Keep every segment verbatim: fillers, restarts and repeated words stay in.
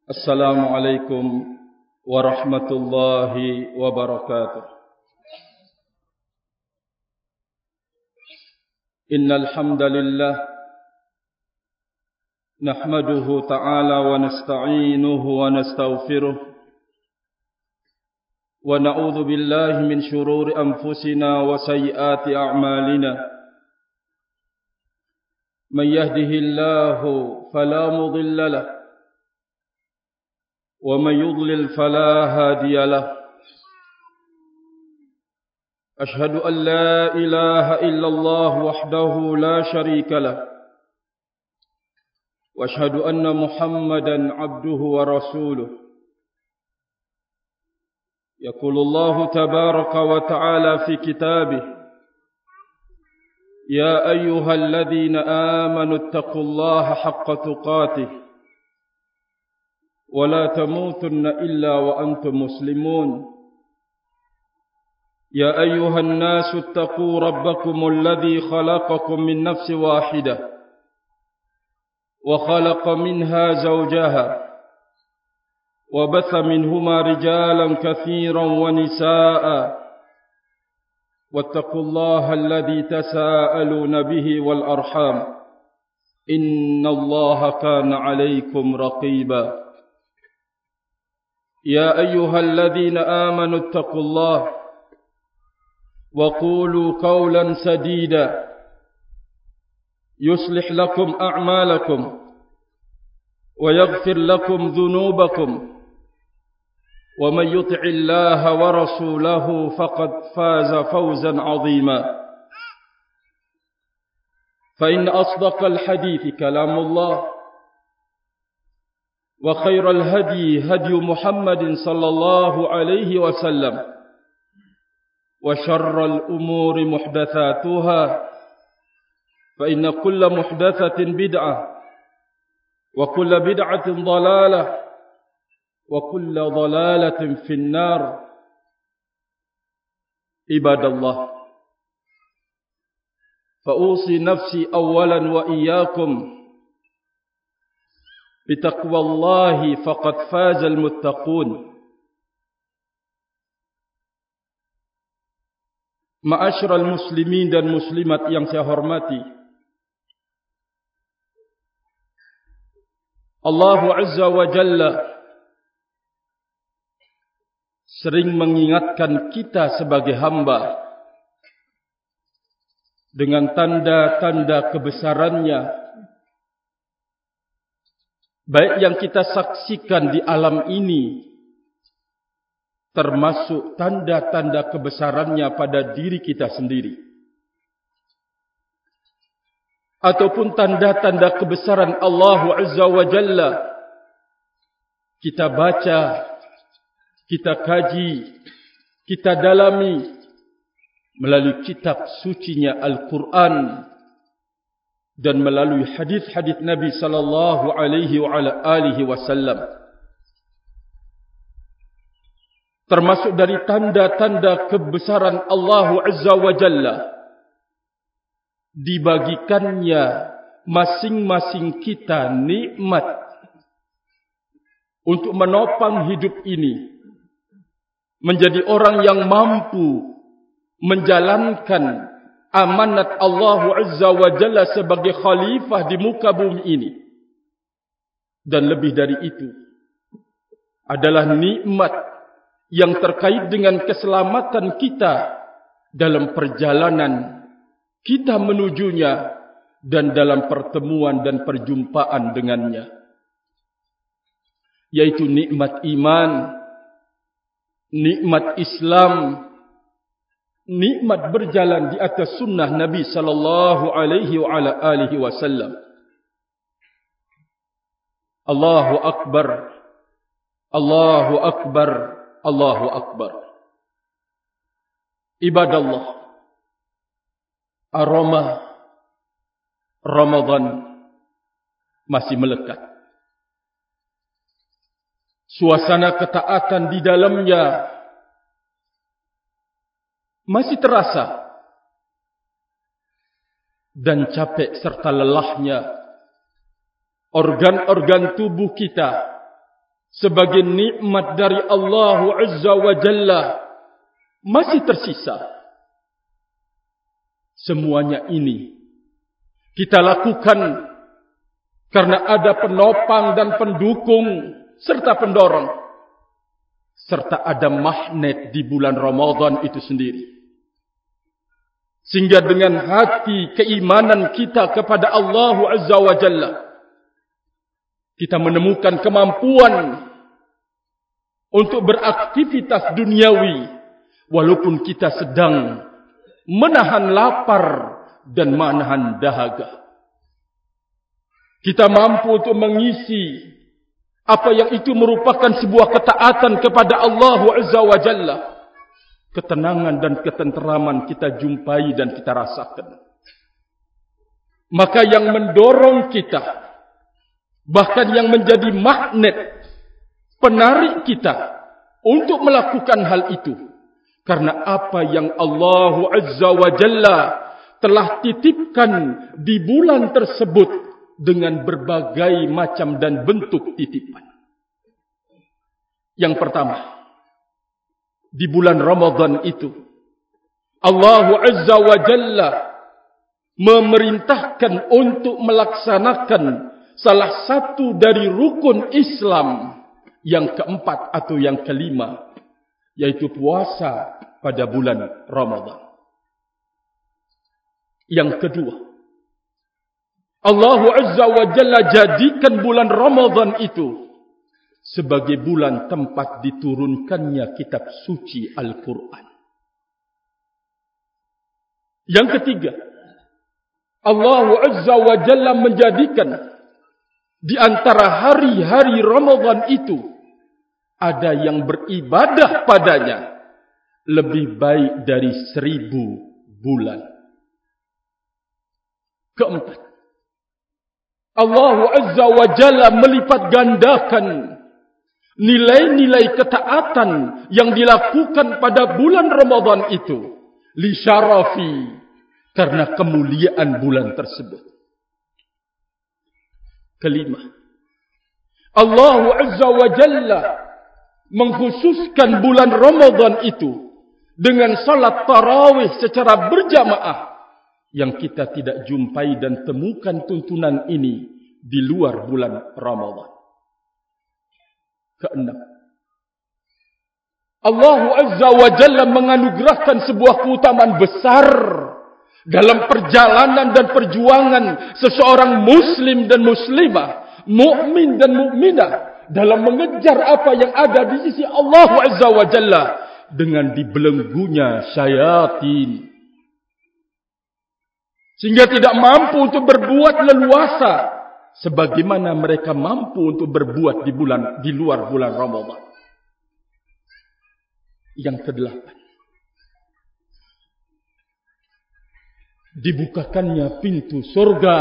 Assalamualaikum warahmatullahi wabarakatuh. Innal hamdalillah nahmaduhu ta'ala wa nasta'inuhu wa nastaghfiruh wa na'udzu billahi min shururi anfusina wa sayyiati a'malina. Man yahdihillahu fala mudilla lahu ومن يضلل فلا هادي له. أشهد أن لا إله إلا الله وحده لا شريك له وأشهد أن محمدا عبده ورسوله. يقول الله تبارك وتعالى في كتابه: يا أيها الذين آمنوا اتقوا الله حق تقاته ولا تموتن إلا وأنتم مسلمون. يا أيها الناس اتقوا ربكم الذي خلقكم من نفس واحدة وخلق منها زوجها وبث منهما رجالا كثيرا ونساء واتقوا الله الذي تساءلون به والأرحام إن الله كان عليكم رقيبا. يا أيها الذين آمنوا اتقوا الله وقولوا قولا سديدا يصلح لكم أعمالكم ويغفر لكم ذنوبكم ومن يطع الله ورسوله فقد فاز فوزا عظيما. فإن أصدق الحديث كلام الله وخير الهدي هدي محمد صلى الله عليه وسلم وشر الأمور محدثاتها فإن كل محدثة بدعة وكل بدعة ضلالة وكل ضلالة في النار. عباد الله، فأوصي نفسي أولا وإياكم بتقوى الله فقد فاز المتقون. Ma'asyiral muslimin dan muslimat yang saya hormati, Allah Azza wa Jalla sering mengingatkan kita sebagai hamba dengan tanda-tanda kebesarannya, baik yang kita saksikan di alam ini, termasuk tanda-tanda kebesarannya pada diri kita sendiri, ataupun tanda-tanda kebesaran Allah Azza wa Jalla kita baca, kita kaji, kita dalami melalui kitab sucinya Al-Quran dan melalui hadis-hadis Nabi sallallahu alaihi wa ala alihi wasallam. Termasuk dari tanda-tanda kebesaran Allah Azza wa Jalla, dibagikannya masing-masing kita nikmat untuk menopang hidup ini, menjadi orang yang mampu menjalankan amanat Allah Azza wa Jalla sebagai khalifah di muka bumi ini. Dan lebih dari itu adalah nikmat yang terkait dengan keselamatan kita dalam perjalanan kita menujunya dan dalam pertemuan dan perjumpaan dengannya, yaitu nikmat iman, nikmat Islam, nikmat berjalan di atas sunnah Nabi sallallahu alaihi wa ala alihi wasallam. Allahu akbar, Allahu akbar, Allahu akbar. Ibadallah, aroma Ramadan masih melekat. Suasana ketaatan di dalamnya masih terasa, dan capek serta lelahnya organ-organ tubuh kita sebagai nikmat dari Allah Azza wa Jalla masih tersisa. Semuanya ini kita lakukan karena ada penopang dan pendukung serta pendorong, serta ada magnet di bulan Ramadan itu sendiri. Sehingga dengan hati keimanan kita kepada Allah Azza wa Jalla, kita menemukan kemampuan untuk beraktivitas duniawi walaupun kita sedang menahan lapar dan menahan dahaga. Kita mampu untuk mengisi apa yang itu merupakan sebuah ketaatan kepada Allah Azza wa Jalla. Ketenangan dan ketenteraman kita jumpai dan kita rasakan. Maka yang mendorong kita, bahkan yang menjadi magnet penarik kita untuk melakukan hal itu, karena apa yang Allah Azza wa Jalla telah titipkan di bulan tersebut dengan berbagai macam dan bentuk titipan. Yang pertama, di bulan Ramadan itu, Allah Azza wa Jalla memerintahkan untuk melaksanakan salah satu dari rukun Islam yang keempat atau yang kelima, yaitu puasa pada bulan Ramadan. Yang kedua, Allah Azza wa Jalla jadikan bulan Ramadan itu sebagai bulan tempat diturunkannya kitab suci Al-Quran. Yang ketiga, Allah Azza wa Jalla menjadikan di antara hari-hari Ramadan itu ada yang beribadah padanya lebih baik dari seribu bulan. Keempat, Allah Azza wa Jalla melipat gandakan nilai-nilai ketaatan yang dilakukan pada bulan Ramadan itu li syarafi, karena kemuliaan bulan tersebut. Kelima, Allah Azza wa Jalla mengkhususkan bulan Ramadan itu dengan salat tarawih secara berjamaah yang kita tidak jumpai dan temukan tuntunan ini di luar bulan Ramadan. Keenam, Allah Azza wa Jalla menganugerahkan sebuah keutamaan besar dalam perjalanan dan perjuangan seseorang muslim dan muslimah, mukmin dan mukminah dalam mengejar apa yang ada di sisi Allah Azza wa Jalla dengan dibelenggunya syaitan, sehingga tidak mampu untuk berbuat leluasa sebagaimana mereka mampu untuk berbuat di bulan di luar bulan Ramadan. Yang kedelapan, dibukakannya pintu surga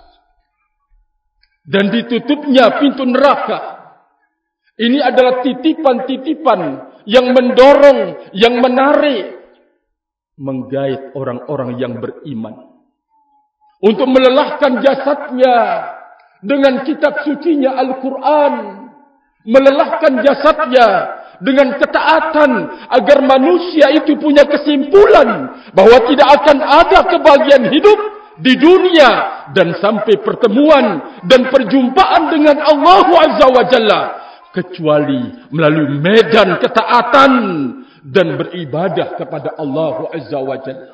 dan ditutupnya pintu neraka. Ini adalah titipan-titipan yang mendorong, yang menarik, menggait orang-orang yang beriman untuk melelahkan jasadnya dengan kitab sucinya Al-Quran, melelahkan jasadnya dengan ketaatan agar manusia itu punya kesimpulan bahwa tidak akan ada kebahagiaan hidup di dunia dan sampai pertemuan dan perjumpaan dengan Allah Azza wa Jalla kecuali melalui medan ketaatan dan beribadah kepada Allah Azza wa Jalla.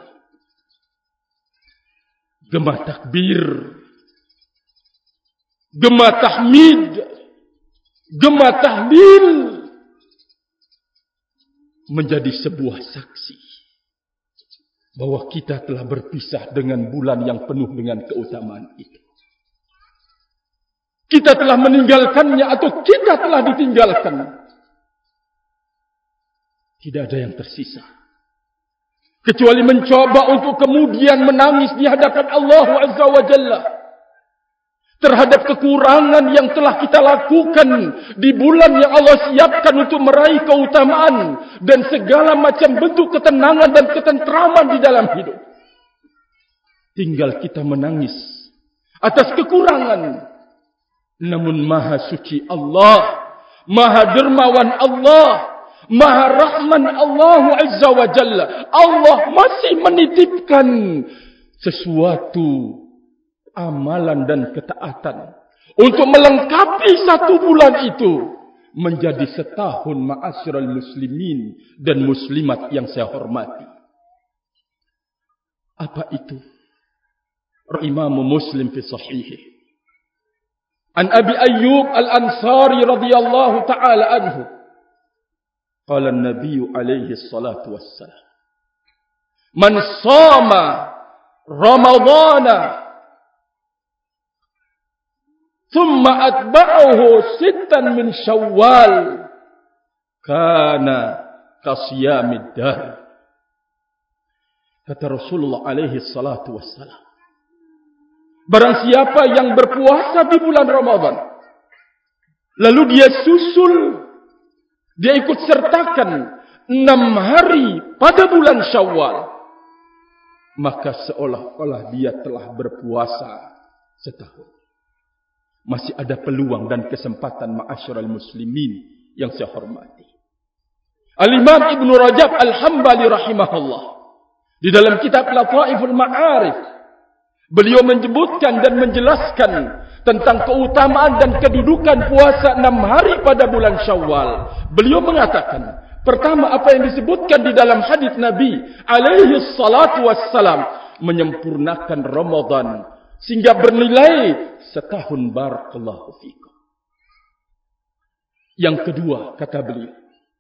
Gema takbir, gema tahmid, gema tahlil menjadi sebuah saksi bahwa kita telah berpisah dengan bulan yang penuh dengan keutamaan itu. Kita telah meninggalkannya atau kita telah ditinggalkan. Tidak ada yang tersisa kecuali mencoba untuk kemudian menangis di hadapan Allah Azza wa Jalla terhadap kekurangan yang telah kita lakukan di bulan yang Allah siapkan untuk meraih keutamaan dan segala macam bentuk ketenangan dan ketentraman di dalam hidup. Tinggal kita menangis atas kekurangan. Namun Maha Suci Allah Maha dermawan Allah, Maha rahman Allah Azza wa Jalla. Allah masih menitipkan sesuatu amalan dan ketaatan untuk melengkapi satu bulan itu menjadi setahun, ma'asyiral muslimin dan muslimat yang saya hormati. Apa itu? Imam Muslim fi sahihi. An Abi Ayyub Al-Ansari radhiyallahu ta'ala anhu. Qala an-nabiy alaihi salatu wassalam. Man shama Ramadana thumma atba'ahu sittan min Syawal kana kasiyamid dahr. Kata Rasulullah alaihi salatu wassalam, barang siapa yang berpuasa di bulan Ramadan, lalu dia susul, dia ikut sertakan enam hari pada bulan Syawal, maka seolah-olah dia telah berpuasa setahun. Masih ada peluang dan kesempatan, ma'asyiral muslimin yang saya hormati. Al-Imam Ibnu Rajab Al-Hambali rahimahullah, di dalam kitab Lataiful Ma'arif, beliau menyebutkan dan menjelaskan tentang keutamaan dan kedudukan puasa enam hari pada bulan Syawal. Beliau mengatakan, pertama, apa yang disebutkan di dalam hadis Nabi alaihi salatu wassalam, menyempurnakan Ramadan sehingga bernilai setahun. Barakallahu fikum. Yang kedua, kata beliau,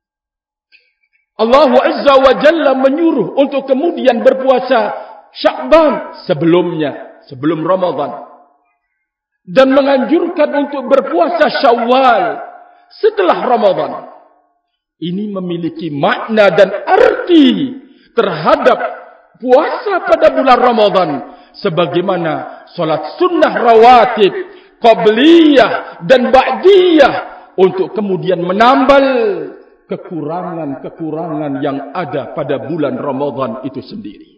Allah Azza wa Jalla menyuruh untuk kemudian berpuasa Sya'ban sebelumnya, sebelum Ramadan, dan menganjurkan untuk berpuasa Syawal setelah Ramadan. Ini memiliki makna dan arti terhadap puasa pada bulan Ramadan, sebagaimana solat sunnah rawatib, qabliyah dan ba'diyah, untuk kemudian menambal kekurangan-kekurangan yang ada pada bulan Ramadan itu sendiri.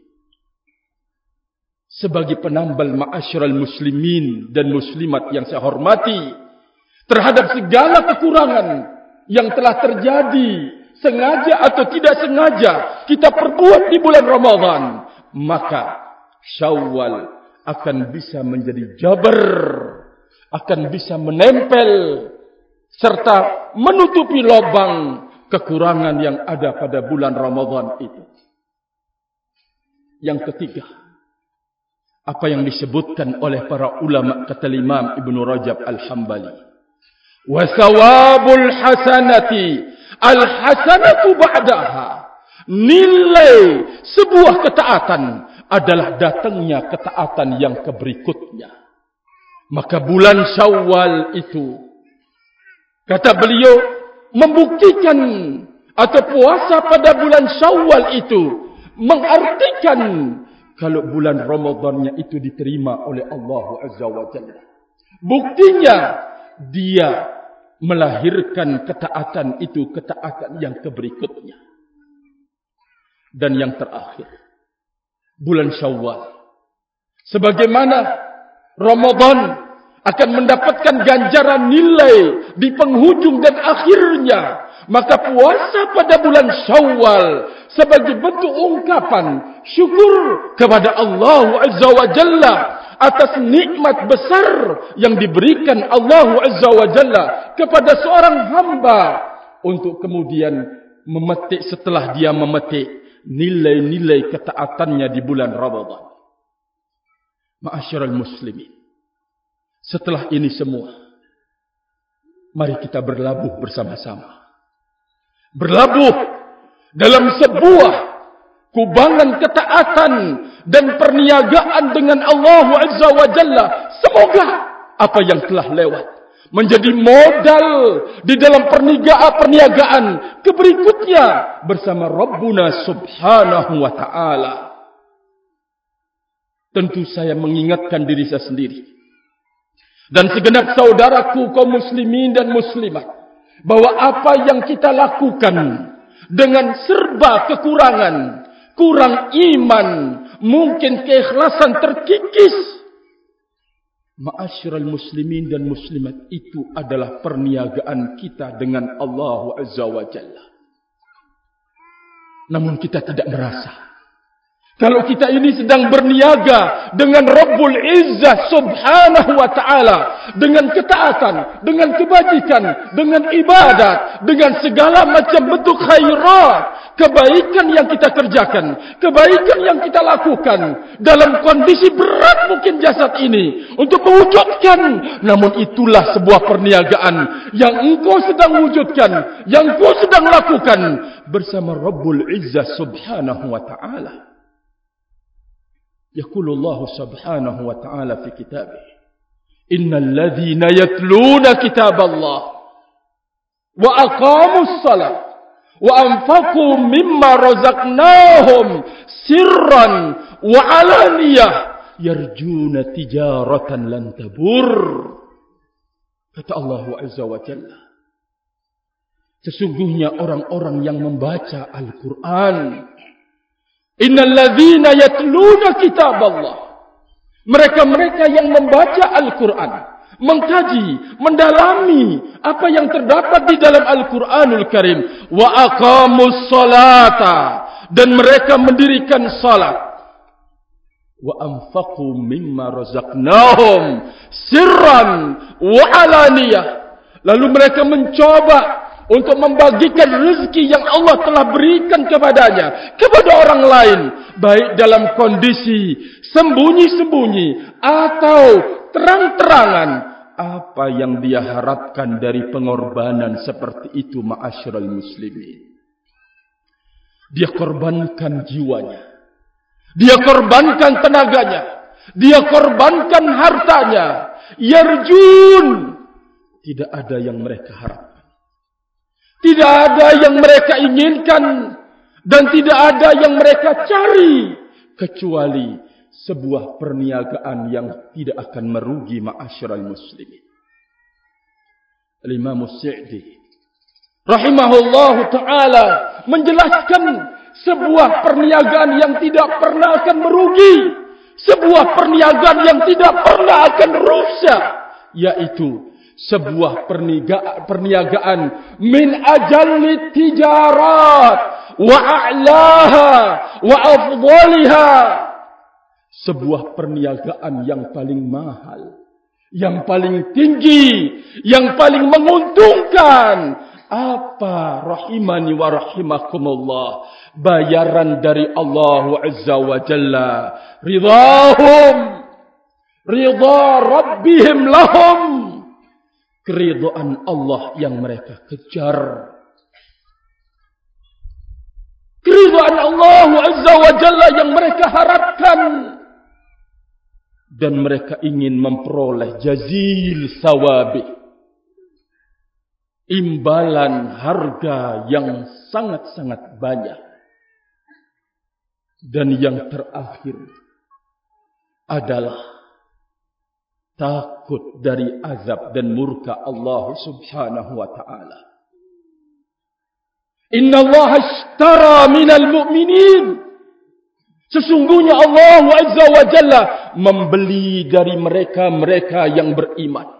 Sebagai penambal, ma'asyiral muslimin dan muslimat yang saya hormati, terhadap segala kekurangan yang telah terjadi, sengaja atau tidak sengaja kita perbuat di bulan Ramadan, maka Syawal akan bisa menjadi jabar, akan bisa menempel serta menutupi lubang kekurangan yang ada pada bulan Ramadan itu. Yang ketiga, apa yang disebutkan oleh para ulama, kata Imam Ibnu Rajab Al-Hambali, wa thawabul hasanati al-hasanatu ba'daha. Nilai sebuah ketaatan adalah datangnya ketaatan yang keberikutnya. Maka bulan Syawal itu, kata beliau, membuktikan, atau puasa pada bulan Syawal itu mengartikan kalau bulan Ramadannya itu diterima oleh Allah Azza wa Jalla. Buktinya dia melahirkan ketaatan itu, ketaatan yang keberikutnya. Dan yang terakhir, bulan Syawal, sebagaimana Ramadan akan mendapatkan ganjaran nilai di penghujung dan akhirnya, maka puasa pada bulan Syawal sebagai bentuk ungkapan syukur kepada Allah Azza wa Jalla atas nikmat besar yang diberikan Allah Azza wa Jalla kepada seorang hamba, untuk kemudian memetik, setelah dia memetik nilai-nilai ketaatannya di bulan Ramadan. Ma'asyiral muslimin, setelah ini semua, mari kita berlabuh bersama-sama. Berlabuh dalam sebuah kubangan ketaatan dan perniagaan dengan Allah Azza wa Jalla. Semoga apa yang telah lewat menjadi modal di dalam perniagaan perniagaan keberikutnya bersama Rabbuna Subhanahu wa ta'ala. Tentu saya mengingatkan diri saya sendiri dan segenap saudaraku kaum muslimin dan muslimat, bahwa apa yang kita lakukan dengan serba kekurangan, kurang iman, mungkin keikhlasan terkikis, Ma'asyiral muslimin dan muslimat, itu adalah perniagaan kita dengan Allah Azza wa Jalla. Namun kita tidak merasa kalau kita ini sedang berniaga dengan Rabbul Izzah Subhanahu wa ta'ala, dengan ketaatan, dengan kebajikan, dengan ibadat, dengan segala macam bentuk khairat, kebaikan yang kita kerjakan, kebaikan yang kita lakukan dalam kondisi berat mungkin jasad ini untuk mewujudkan. Namun itulah sebuah perniagaan yang engkau sedang wujudkan, yang engkau sedang lakukan bersama Rabbul Izzah Subhanahu wa ta'ala. يقول الله سبحانه وتعالى في كتابه إن الذين يتلون كتاب الله وأقاموا الصلاة وأنفقوا مما رزقناهم سرا وعلانية يرجون تجارة لن تبور. Kata Allah Azza wa Jalla, sesungguhnya orang-orang yang membaca Al-Quran, Innal ladzina yatluna kitab Allah, mereka-mereka yang membaca Al-Quran, mengkaji, mendalami apa yang terdapat di dalam Al-Quranul Karim, wa aqamus salata, dan mereka mendirikan salat, wa anfaqu mimma razaqnahum sirran wa alaniyah, lalu mereka mencoba untuk membagikan rezeki yang Allah telah berikan kepadanya kepada orang lain, baik dalam kondisi sembunyi-sembunyi atau terang-terangan. Apa yang dia harapkan dari pengorbanan seperti itu, ma'asyiral muslimin? Dia korbankan jiwanya, dia korbankan tenaganya, dia korbankan hartanya. Yarjun, tidak ada yang mereka harapkan, tidak ada yang mereka inginkan, dan tidak ada yang mereka cari, kecuali sebuah perniagaan yang tidak akan merugi, ma'asyiral muslimin. Al-Imam As-Sa'di rahimahullahu ta'ala menjelaskan sebuah perniagaan yang tidak pernah akan merugi, sebuah perniagaan yang tidak pernah akan rusak, yaitu sebuah perniagaan min ajalli tijarat wa a'laha wa afdaliha, sebuah perniagaan yang paling mahal, yang paling tinggi, yang paling menguntungkan. Apa, rahimani wa rahimakumullah, bayaran dari Allah Azza wa Jalla, ridhahum, ridha rabbihim lahum, keridhaan Allah yang mereka kejar, keridhaan Allah Azza wa Jalla yang mereka harapkan, dan mereka ingin memperoleh jazil sawabi, imbalan harga yang sangat-sangat banyak. Dan yang terakhir adalah takut dari azab dan murka Allah Subhanahu wa ta'ala. Inna Allah ashtara minal mu'minin, sesungguhnya Allah Azza wa Jalla membeli dari mereka-mereka yang beriman.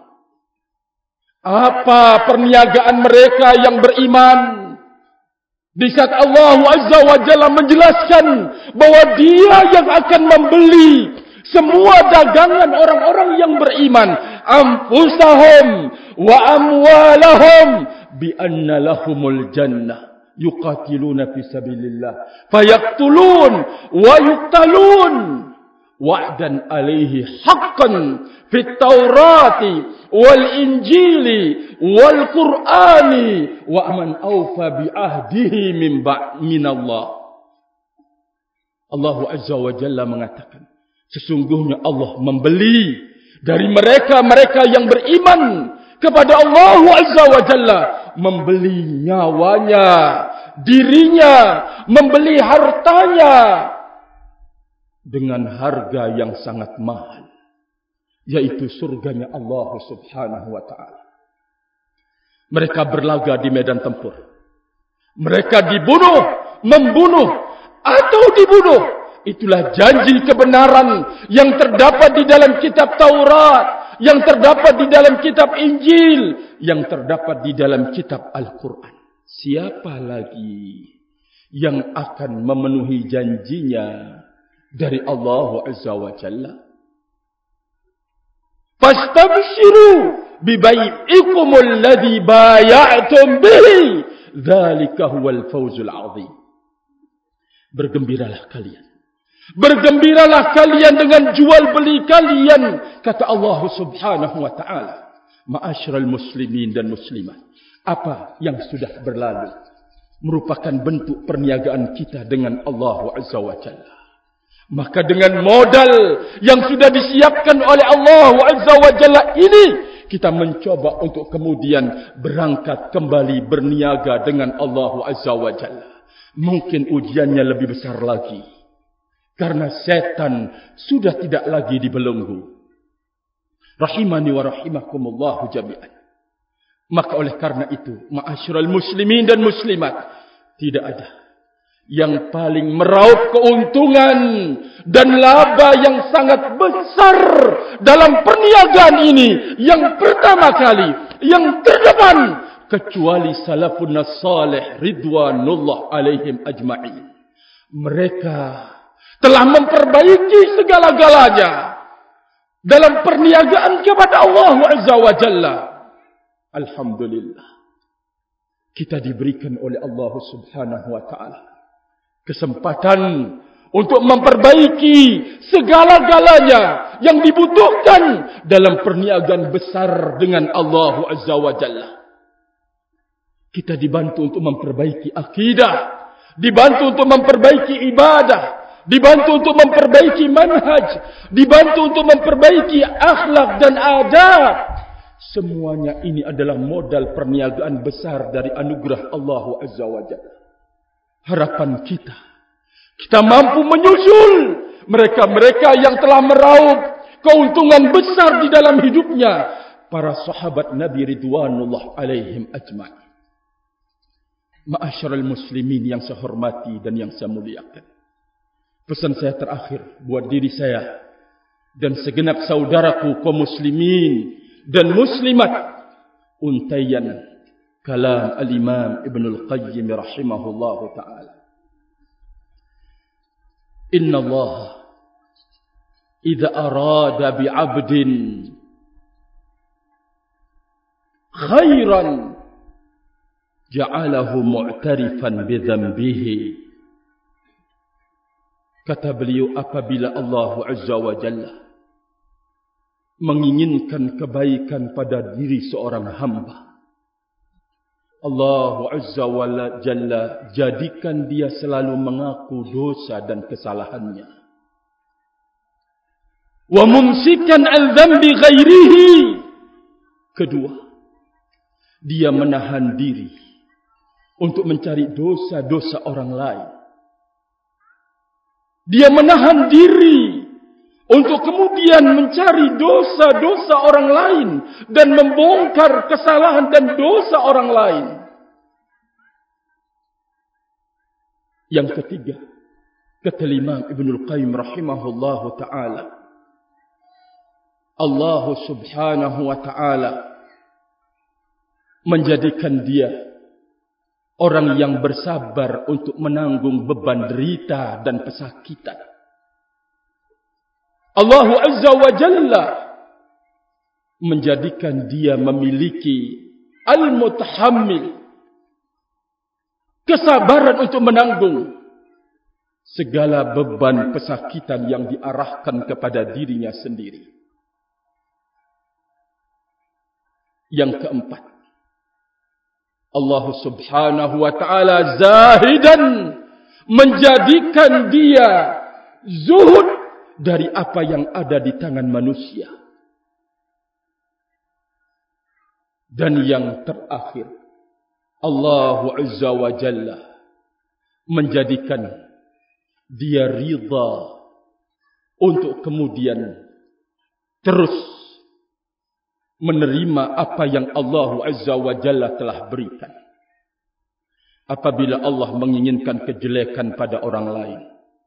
Apa perniagaan mereka yang beriman? Di saat Allah Azza wa Jalla menjelaskan bahwa Dia yang akan membeli semua dagangan orang-orang yang beriman, anfusahum wa amwalahum bi anna lahumul jannah yuqatiluna fi sabilillah fayaqtulun wa yuqtalun wa'dan alaihi haqqan fit taurati wal injili wal qur'ani wa man awfa bi ahdihi min ba' min Allah. Allah Azza wa Jalla mengatakan, sesungguhnya Allah membeli dari mereka-mereka yang beriman kepada Allah Azza wa Jalla, membeli nyawanya, dirinya, membeli hartanya dengan harga yang sangat mahal, yaitu surganya Allah Subhanahu wa ta'ala. Mereka berlaga di medan tempur, mereka dibunuh, membunuh, atau dibunuh. Itulah janji kebenaran yang terdapat di dalam kitab Taurat, yang terdapat di dalam kitab Injil, yang terdapat di dalam kitab Al-Quran. Siapa lagi yang akan memenuhi janjinya dari Allah Azza wa Jalla? Fastabshiru bibai'ikumul ladzi bay'atum bihi, dzalika huwal fawzul 'adzim. Bergembiralah kalian. Bergembiralah kalian dengan jual beli kalian, kata Allah Subhanahu wa taala. Ma'asyiral muslimin dan muslimat, apa yang sudah berlalu merupakan bentuk perniagaan kita dengan Allah Azza wa Jalla. Maka dengan modal yang sudah disiapkan oleh Allah Azza wa Jalla ini, kita mencoba untuk kemudian berangkat kembali berniaga dengan Allah Azza wa Jalla. Mungkin ujiannya lebih besar lagi, karena setan sudah tidak lagi dibelenggu. Rahimani wa rahimakumullahu jami'an. Maka oleh karena itu, ma'asyiral muslimin dan muslimat, tidak ada yang paling meraup keuntungan dan laba yang sangat besar dalam perniagaan ini, yang pertama kali, yang terdepan, kecuali salafun salih ridwanullah alaihim ajma'in. Mereka telah memperbaiki segala-galanya dalam perniagaan kepada Allah Azza wa Jalla. Alhamdulillah, kita diberikan oleh Allah Subhanahu wa taala kesempatan untuk memperbaiki segala-galanya yang dibutuhkan dalam perniagaan besar dengan Allah Azza wa Jalla. Kita dibantu untuk memperbaiki akidah, dibantu untuk memperbaiki ibadah, dibantu untuk memperbaiki manhaj, dibantu untuk memperbaiki akhlak dan adab. Semuanya ini adalah modal perniagaan besar dari anugerah Allah Azza wa Jalla. Harapan kita, kita mampu menyusul mereka-mereka yang telah meraup keuntungan besar di dalam hidupnya, para sahabat Nabi ridwanullah alaihim ajma'in. Ma'asyiral muslimin yang saya hormati dan yang saya muliakan, pesan saya terakhir buat diri saya dan segenap saudaraku kaum muslimin dan muslimat, untaian kalam al-Imam Ibnul Qayyim rahimahullahu ta'ala. Inna Allah idza arada bi'abdin khairan ja'alahu mu'tarifan bidhanbihi. Kata beliau, apabila Allah Azza wa Jalla menginginkan kebaikan pada diri seorang hamba, Allah Azza wa Jalla jadikan dia selalu mengaku dosa dan kesalahannya. Wa mumsikan an dzambi ghairihi. Kedua, dia menahan diri untuk mencari dosa-dosa orang lain. Dia menahan diri untuk kemudian mencari dosa-dosa orang lain dan membongkar kesalahan dan dosa orang lain. Yang ketiga, kata Imam Ibnul Qayyim rahimahullahu ta'ala, Allah subhanahu wa ta'ala menjadikan dia orang yang bersabar untuk menanggung beban derita dan pesakitan. Allah Azza wa Jalla menjadikan dia memiliki al-mutahammil, kesabaran untuk menanggung segala beban pesakitan yang diarahkan kepada dirinya sendiri. Yang keempat, Allah subhanahu wa ta'ala zahidan menjadikan dia zuhud dari apa yang ada di tangan manusia. Dan yang terakhir, Allah Azza wa Jalla menjadikan dia ridha untuk kemudian terus menerima apa yang Allah Azza wa Jalla telah berikan. Apabila Allah menginginkan kejelekan pada orang lain,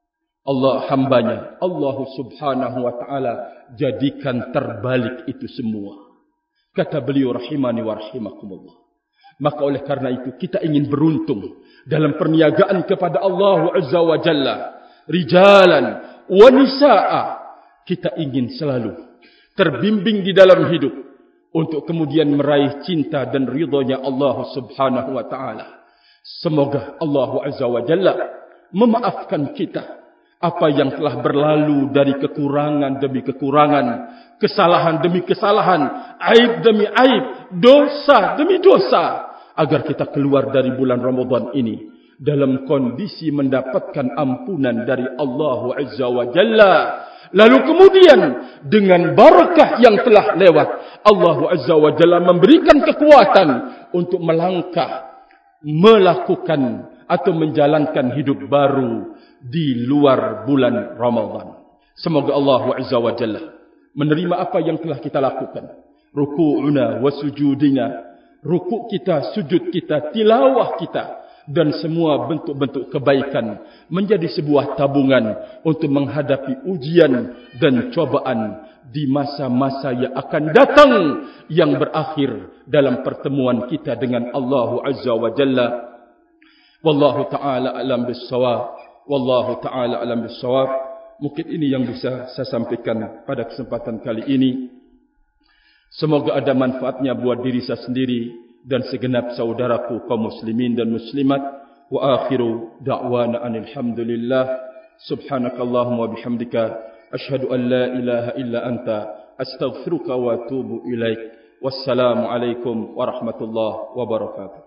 Allah hambanya, Allah subhanahu wa ta'ala jadikan terbalik itu semua. Kata beliau rahimani wa rahimakumullah. Maka oleh karena itu kita ingin beruntung dalam perniagaan kepada Allah Azza wa Jalla. Rijalan wa nisa'a. Kita ingin selalu terbimbing di dalam hidup untuk kemudian meraih cinta dan ridhonya Allah subhanahu wa ta'ala. Semoga Allah Azza wa Jalla memaafkan kita apa yang telah berlalu dari kekurangan demi kekurangan, kesalahan demi kesalahan, aib demi aib, dosa demi dosa, agar kita keluar dari bulan Ramadan ini dalam kondisi mendapatkan ampunan dari Allah Azza wa Jalla. Lalu kemudian dengan barakah yang telah lewat, Allah Azza wa Jalla memberikan kekuatan untuk melangkah, melakukan atau menjalankan hidup baru di luar bulan Ramadan. Semoga Allah Azza wa Jalla menerima apa yang telah kita lakukan. Ruku'una wa sujudina, rukuk kita, sujud kita, tilawah kita, dan semua bentuk-bentuk kebaikan menjadi sebuah tabungan untuk menghadapi ujian dan cobaan di masa-masa yang akan datang, yang berakhir dalam pertemuan kita dengan Allah Azza wa Jalla. Wallahu ta'ala alam bis-shawab. Wallahu ta'ala alam bis-shawab. Mungkin ini yang bisa saya sampaikan pada kesempatan kali ini. Semoga ada manfaatnya buat diri saya sendiri dan segenap saudaraku kaum muslimin dan muslimat. Wa akhiru da'wana alhamdulillah. Subhanakallahumma bihamdika asyhadu an la ilaha illa anta astaghfiruka wa atubu ilaik. Wassalamu alaikum warahmatullahi wabarakatuh.